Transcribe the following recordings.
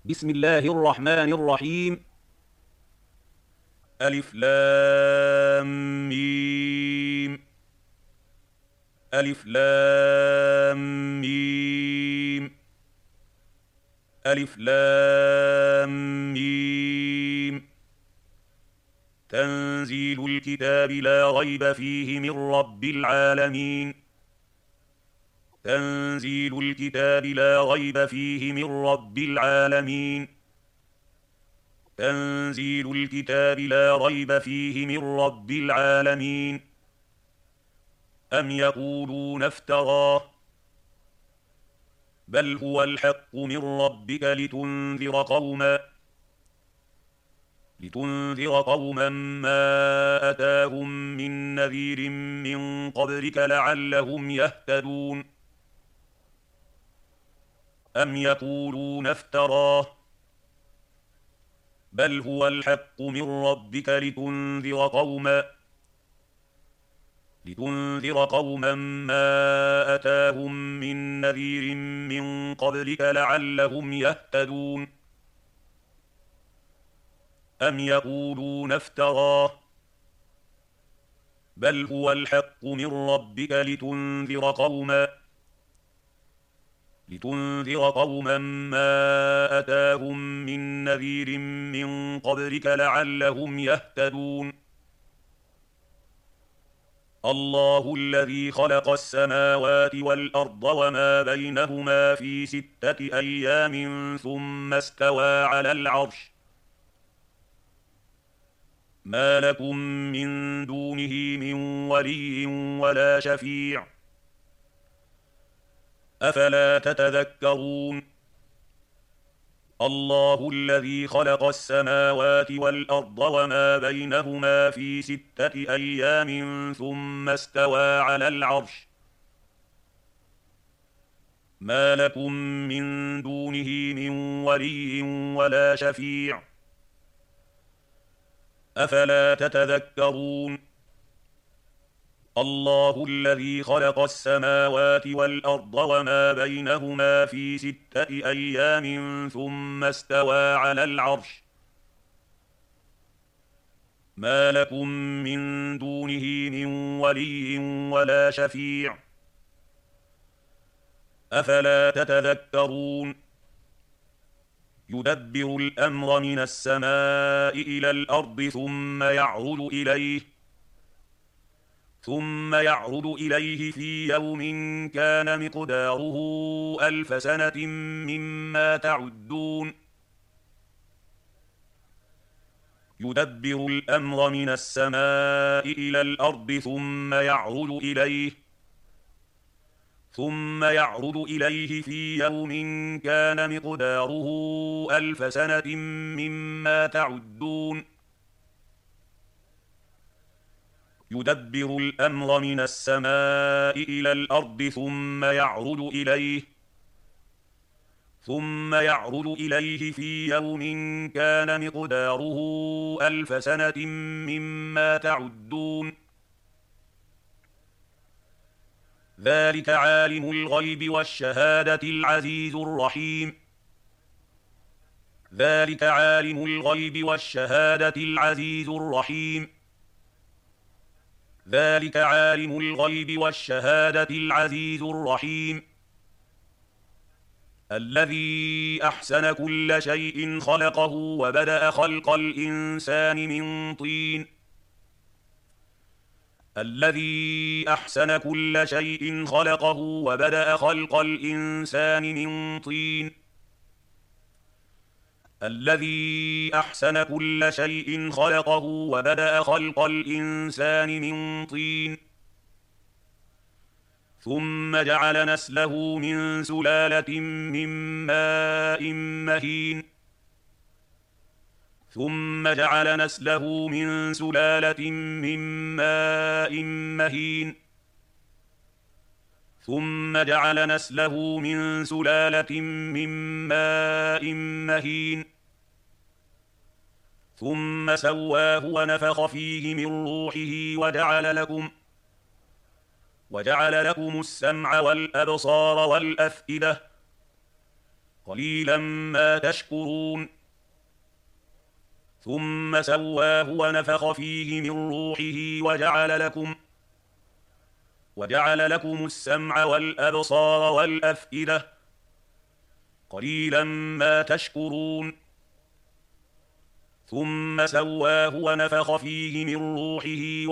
بسم الله الرحمن الرحيم. ألف لام ميم. ألف لام ميم. ألف لام ميم. تنزيل الكتاب لا ريب فيه من رب العالمين. تنزيل الكتاب لا ريب فيه من رب العالمين. تنزيل الكتاب لا ريب فيه من رب العالمين. أم يقولون افتراه بل هو الحق من ربك لتنذر قوما ما أتاهم من نذير من قبلك لعلهم يهتدون. أم يقولون افتراه بل هو الحق من ربك لتنذر قوما ما أتاهم من نذير من قبلك لعلهم يهتدون. أم يقولون افتراه بل هو الحق من ربك لتنذر قوما ما أتاهم من نذير من قبلك لعلهم يهتدون. الله الذي خلق السماوات والأرض وما بينهما في 6 أيام ثم استوى على العرش. ما لكم من دونه من ولي ولا شفيع أفلا تتذكرون. الله الذي خلق السماوات والأرض وما بينهما في 6 أيام ثم استوى على العرش. ما لكم من دونه من ولي ولا شفيع أفلا تتذكرون. الله الذي خلق السماوات والأرض وما بينهما في 6 أيام ثم استوى على العرش. ما لكم من دونه من ولي ولا شفيع أفلا تتذكرون. يدبر الأمر من السماء إلى الأرض ثم يعرض إليه في يوم كان مقداره 1000 سنة مما تعدون. يدبر الأمر من السماء إلى الأرض ثم يعرض إليه في يوم كان مقداره 1000 سنة مما تعدون. يدبر الأمر من السماء إلى الأرض ثم يعرض إليه في يوم كان مقداره 1000 سنة مما تعدون. ذلك عالم الغيب والشهادة العزيز الرحيم. ذلك عالم الغيب والشهادة العزيز الرحيم. ذلك عالم الغيب والشهادة العزيز الرحيم. الذي أحسن كل شيء خلقه وبدأ خلق الإنسان من طين. الذي أحسن كل شيء خلقه وبدأ خلق الإنسان من طين. الذي أحسن كل شيء خلقه وبدأ خلق الإنسان من طين. ثم جعل نسله من سلالة من ماء مهين. ثم جعل نسله من سلالة من ماء مهين. ثم جعل نسله من سلالة من ماء مهين. ثم سواه ونفخ فيه من روحه وجعل لكم السمع والأبصار والأفئدة. قليلا ما تشكرون ثم سواه ونفخ فيه من روحه وجعل لكم السمع والأبصار والأفئدة قليلا ما تشكرون ثم سواه ونفخ فيه من روحه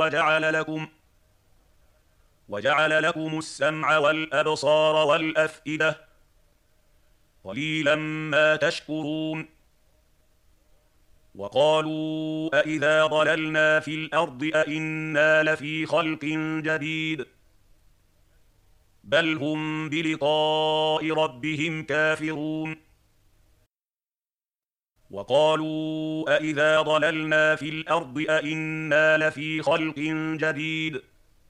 وجعل لكم السمع والأبصار والأفئدة قليلا ما تشكرون وقالوا أإذا ضللنا في الأرض أإنا لفي خلق جديد بل هم بلقاء ربهم كافرون وقالوا أإذا ضللنا في الأرض أإنا لفي خلق جديد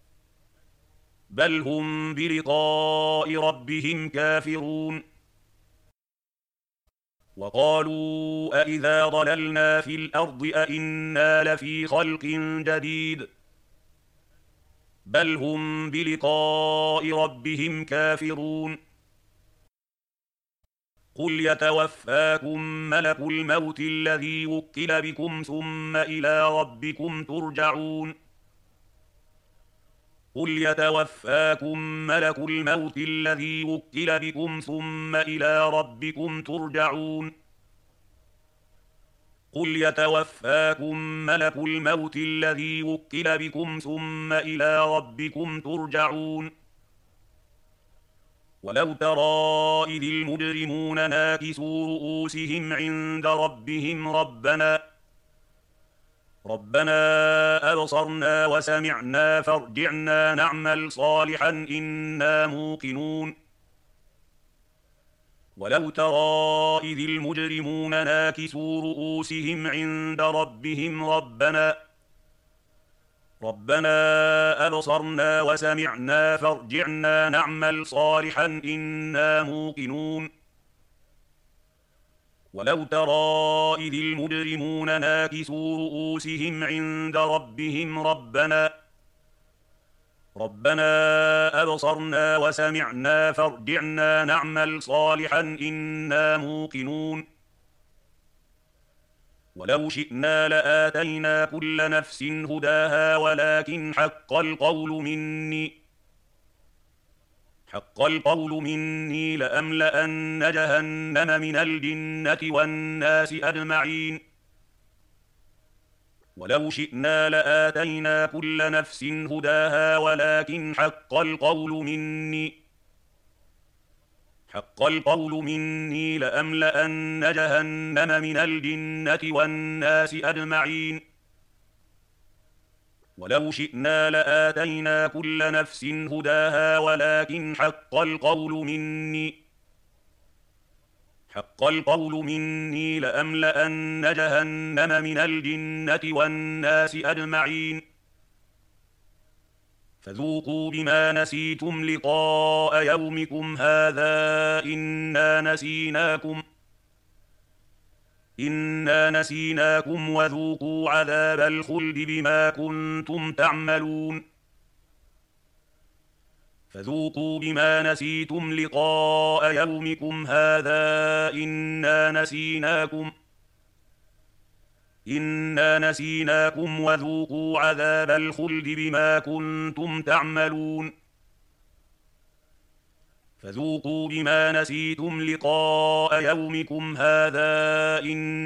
بل هم بلقاء ربهم كافرون وقالوا أإذا ضللنا في الأرض أإنا لفي خلق جديد بل هم بلقاء ربهم كافرون قل يتوفاكم ملك الموت الذي وكل بكم ثم إلى ربكم ترجعون قل يتوفاكم ملك الموت الذي وكل بكم ثم إلى ربكم ترجعون قل يتوفاكم ملك الموت الذي وكل بكم ثم إلى ربكم ترجعون ولو ترى إذ المجرمون ناكسوا رؤوسهم عند ربهم ربنا أبصرنا وسمعنا فارجعنا نعمل صالحا إنا موقنون ولو ترى إذ المجرمون ناكسوا رؤوسهم عند ربهم ربنا أبصرنا وسمعنا فارجعنا نعمل صالحا إنا موقنون ولو ترى إذ المجرمون ناكسوا رؤوسهم عند ربهم ربنا أبصرنا وسمعنا فارجعنا نعمل صالحا إنا موقنون ولو شئنا لآتينا كل نفس هداها ولكن حق القول مني لأملأن جهنم من الجنة والناس أجمعين ولو شئنا لآتينا كل نفس هداها ولكن حق القول مني لأملأن جهنم من الجنة والناس أجمعين ولو شئنا لآتينا كل نفس هداها ولكن حق القول مني لأملأن جهنم من الجنة والناس أجمعين فذوقوا بما نسيتم لقاء يومكم هذا إنا نسيناكم وذوقوا عذاب الخلد بما كنتم تعملون فذوقوا بما نسيتم لقاء يومكم هذا إنا نسيناكم وذوقوا عذاب الخلد بما كنتم تعملون فذوقوا بما نسيتم لقاء يومكم هذا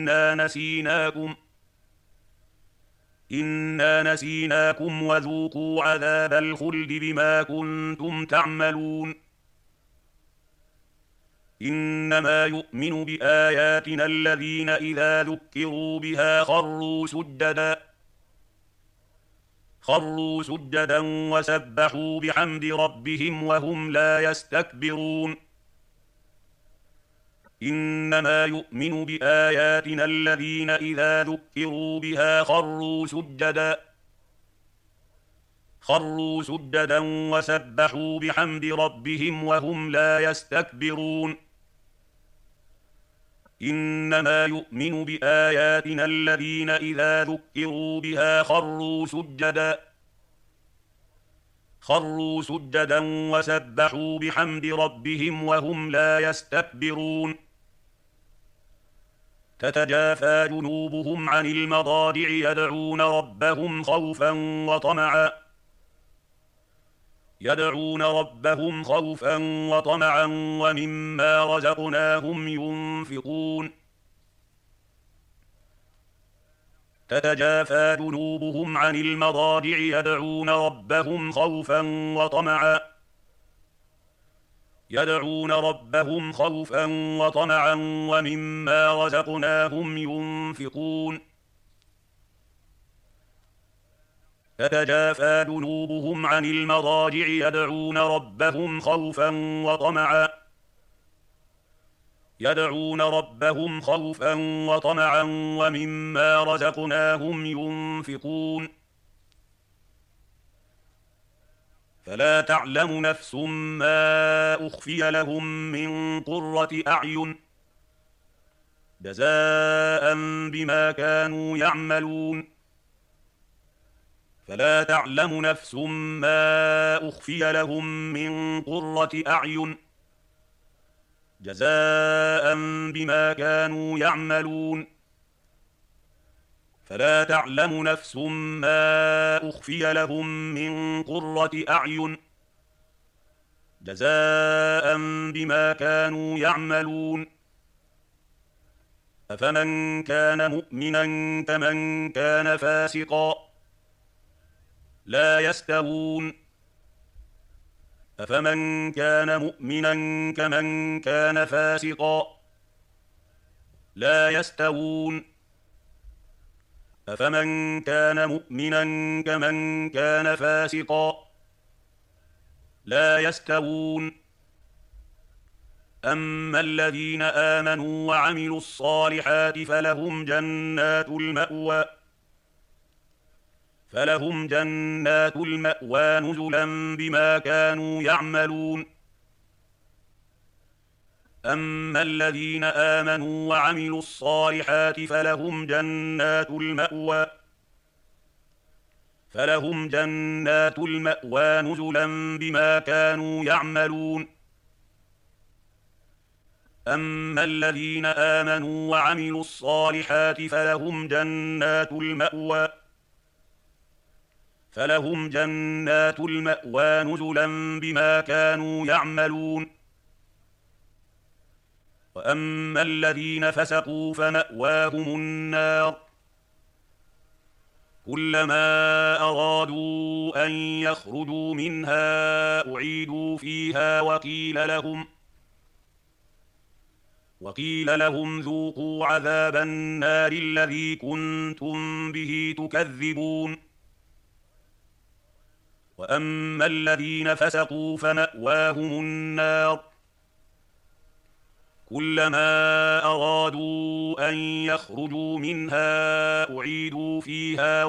إنا نسيناكم وذوقوا عذاب الخلد بما كنتم تعملون إنما يؤمن بآياتنا الذين إذا ذكروا بها خروا سجدا وسبحوا بحمد ربهم وهم لا يستكبرون إنما يؤمن بآياتنا الذين إذا ذكروا بها خروا سجدا وسبحوا بحمد ربهم وهم لا يستكبرون إنما يؤمن بآياتنا الذين إذا ذكروا بها خروا سجدا وسبحوا بحمد ربهم وهم لا يستكبرون تتجافى جنوبهم عن المضاجع يدعون ربهم خوفا وطمعا ومما رزقناهم ينفقون تتجافى جنوبهم عن المضاجع يدعون ربهم خوفا وطمعا ومما رزقناهم ينفقون تتجافى جنوبهم عن المضاجع يدعون ربهم خوفا وطمعا ومما رزقناهم ينفقون فلا تعلم نفس ما أخفي لهم من قرة أعين جزاء بما كانوا يعملون فلا تعلم نفس ما أخفي لهم من قرة أعين جزاء بما كانوا يعملون فلا تعلم نفس ما أخفي لهم من قرة أعين جزاء بما كانوا يعملون أفمن كان مؤمنا كمن كان فاسقا لا يستوون أفمن كان مؤمنا كمن كان فاسقا لا يستوون أفمن كان مؤمنا كمن كان فاسقا لا يستوون أما الذين آمنوا وعملوا الصالحات فلهم جنات المأوى نزلا بما كانوا يعملون أما الذين آمنوا وعملوا الصالحات فلهم جنات المأوى نزلا بما كانوا يعملون أما الذين آمنوا وعملوا الصالحات فلهم جنات المأوى نزلا بما كانوا يعملون وأما الذين فسقوا فمأواهم النار كلما أرادوا أن يخرجوا منها أعيدوا فيها وقيل لهم ذوقوا عذاب النار الذي كنتم به تكذبون وأما الذين فسقوا فمأواهم النار كلما أرادوا أن يخرجوا منها أعيدوا فيها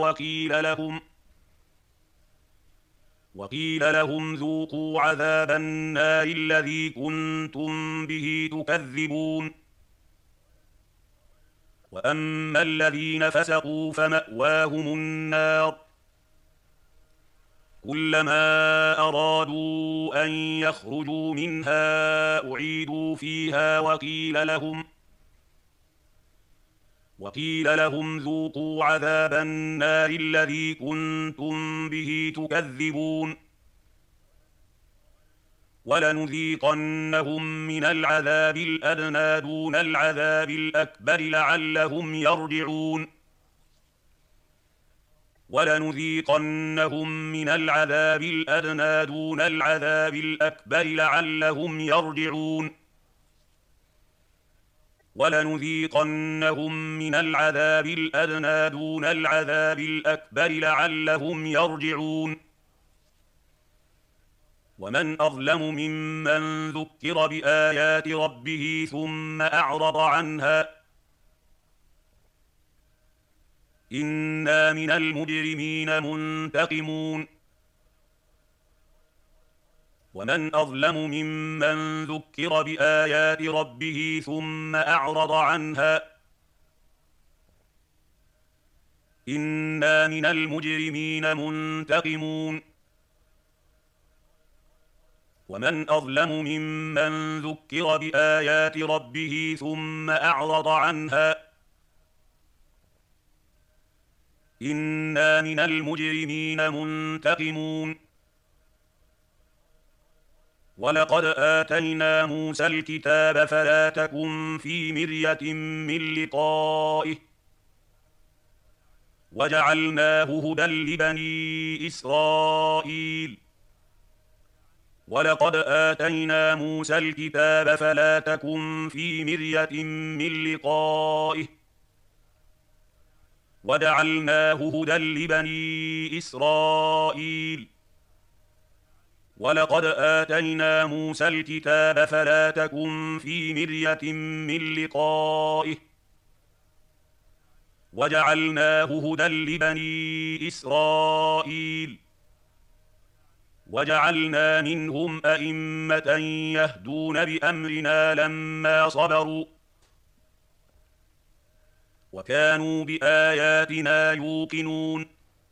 وقيل لهم ذوقوا عذاب النار الذي كنتم به تكذبون وأما الذين فسقوا فمأواهم النار كلما أرادوا أن يخرجوا منها أعيدوا فيها وقيل لهم ذوقوا عذاب النار الذي كنتم به تكذبون ولنذيقنهم من العذاب الأدنى دون العذاب الأكبر لعلهم يرجعون ولنذيقنهم من العذاب الأدنى دون العذاب الأكبر لعلهم يرجعون ولنذيقنهم من العذاب الأدنى دون العذاب الأكبر لعلهم يرجعون ومن أظلم ممن ذكر بآيات ربه ثم أعرض عنها إنا من المجرمين منتقمون ومن أظلم ممن ذكر بآيات ربه ثم أعرض عنها إنا من المجرمين منتقمون ومن أظلم ممن ذكر بآيات ربه ثم أعرض عنها إنا من المجرمين منتقمون ولقد آتينا موسى الكتاب فلا تكن في مرية من لقائه وجعلناه هدى لبني إسرائيل ولقد آتينا موسى الكتاب فلا تكن في مرية من لقائه وجعلناه هدى لبني إسرائيل ولقد آتينا موسى الكتاب فلا تكن في مرية من لقائه وجعلناه هدى لبني إسرائيل وجعلنا منهم أئمة يهدون بأمرنا لما صبروا وكانوا بآياتنا يوقنون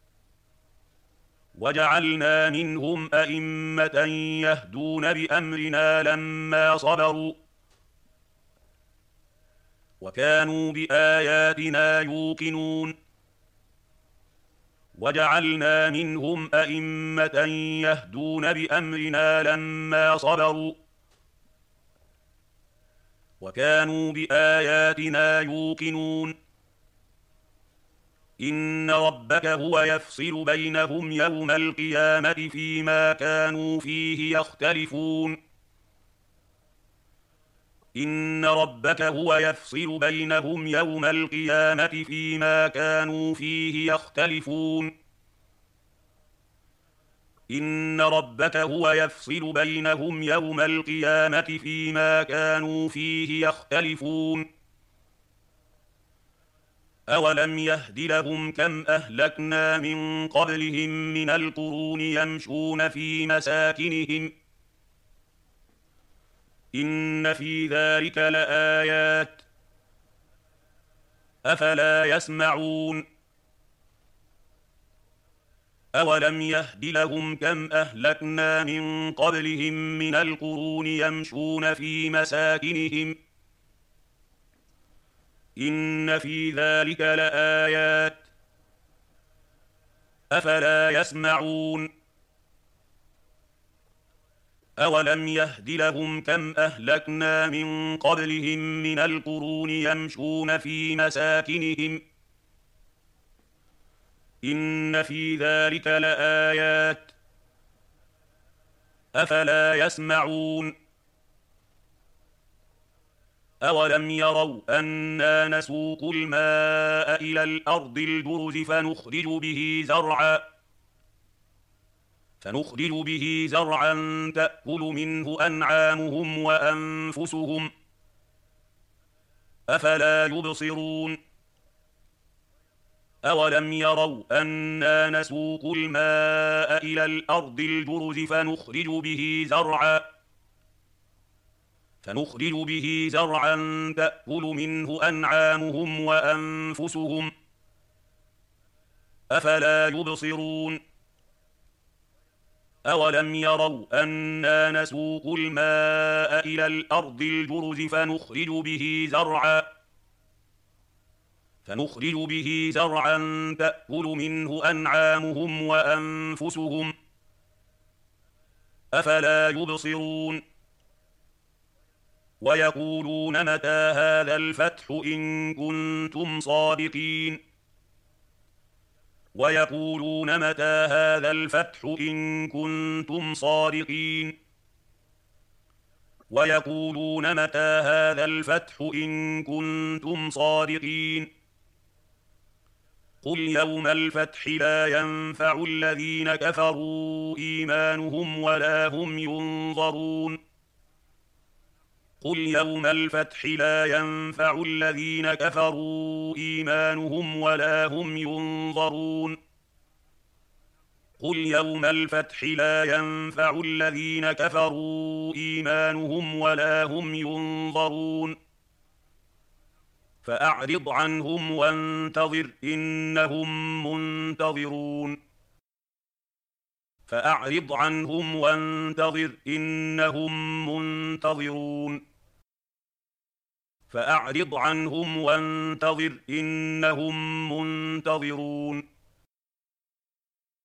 وجعلنا منهم أئمة يهدون بأمرنا لما صبروا وكانوا بآياتنا يوقنون وجعلنا منهم أئمة يهدون بأمرنا لما صبروا وكانوا بآياتنا يوقنون إن ربك هو يفصل بينهم يوم القيامة فيما كانوا فيه يختلفون إن ربك هو يفصل بينهم يوم القيامة فيما كانوا فيه يختلفون إن ربك هو يفصل بينهم يوم القيامة فيما كانوا فيه يختلفون أولم يهد لهم كم أهلكنا من قبلهم من القرون يمشون في مساكنهم إن في ذلك لآيات أفلا يسمعون أولم يهد لهم كم أهلكنا من قبلهم من القرون يمشون في مساكنهم إن في ذلك لآيات أفلا يسمعون أولم يهد لهم كم أهلكنا من قبلهم من القرون يمشون في مساكنهم إن في ذلك لآيات أفلا يسمعون أولم يروا أنا نسوق الماء إلى الأرض الجرز فنخرج به زرعا تأكل منه أنعامهم وأنفسهم أفلا يبصرون أولم يروا أنا نسوق الماء إلى الأرض الجرز فنخرج به زرعا تأكل منه أنعامهم وأنفسهم أفلا يبصرون أولم يروا أنا نسوق الماء إلى الأرض الجرز فنخرج به زرعا تأكل منه أنعامهم وأنفسهم أفلا يبصرون ويقولون متى هذا الفتح إن كنتم صادقين ويقولون متى هذا الفتح إن كنتم صادقين ويقولون متى هذا الفتح إن كنتم صادقين قل يوم الفتح لا ينفع الذين كفروا إيمانهم ولا هم ينظرون قل يوم الفتح لا ينفع الذين كفروا إيمانهم ولا هم ينظرون قل يوم الفتح لا ينفع الذين كفروا إيمانهم ولا هم ينظرون فأعرض عنهم وانتظر إنهم منتظرون فأعرض عنهم وانتظر إنهم منتظرون فأعرض عنهم وانتظر إنهم منتظرون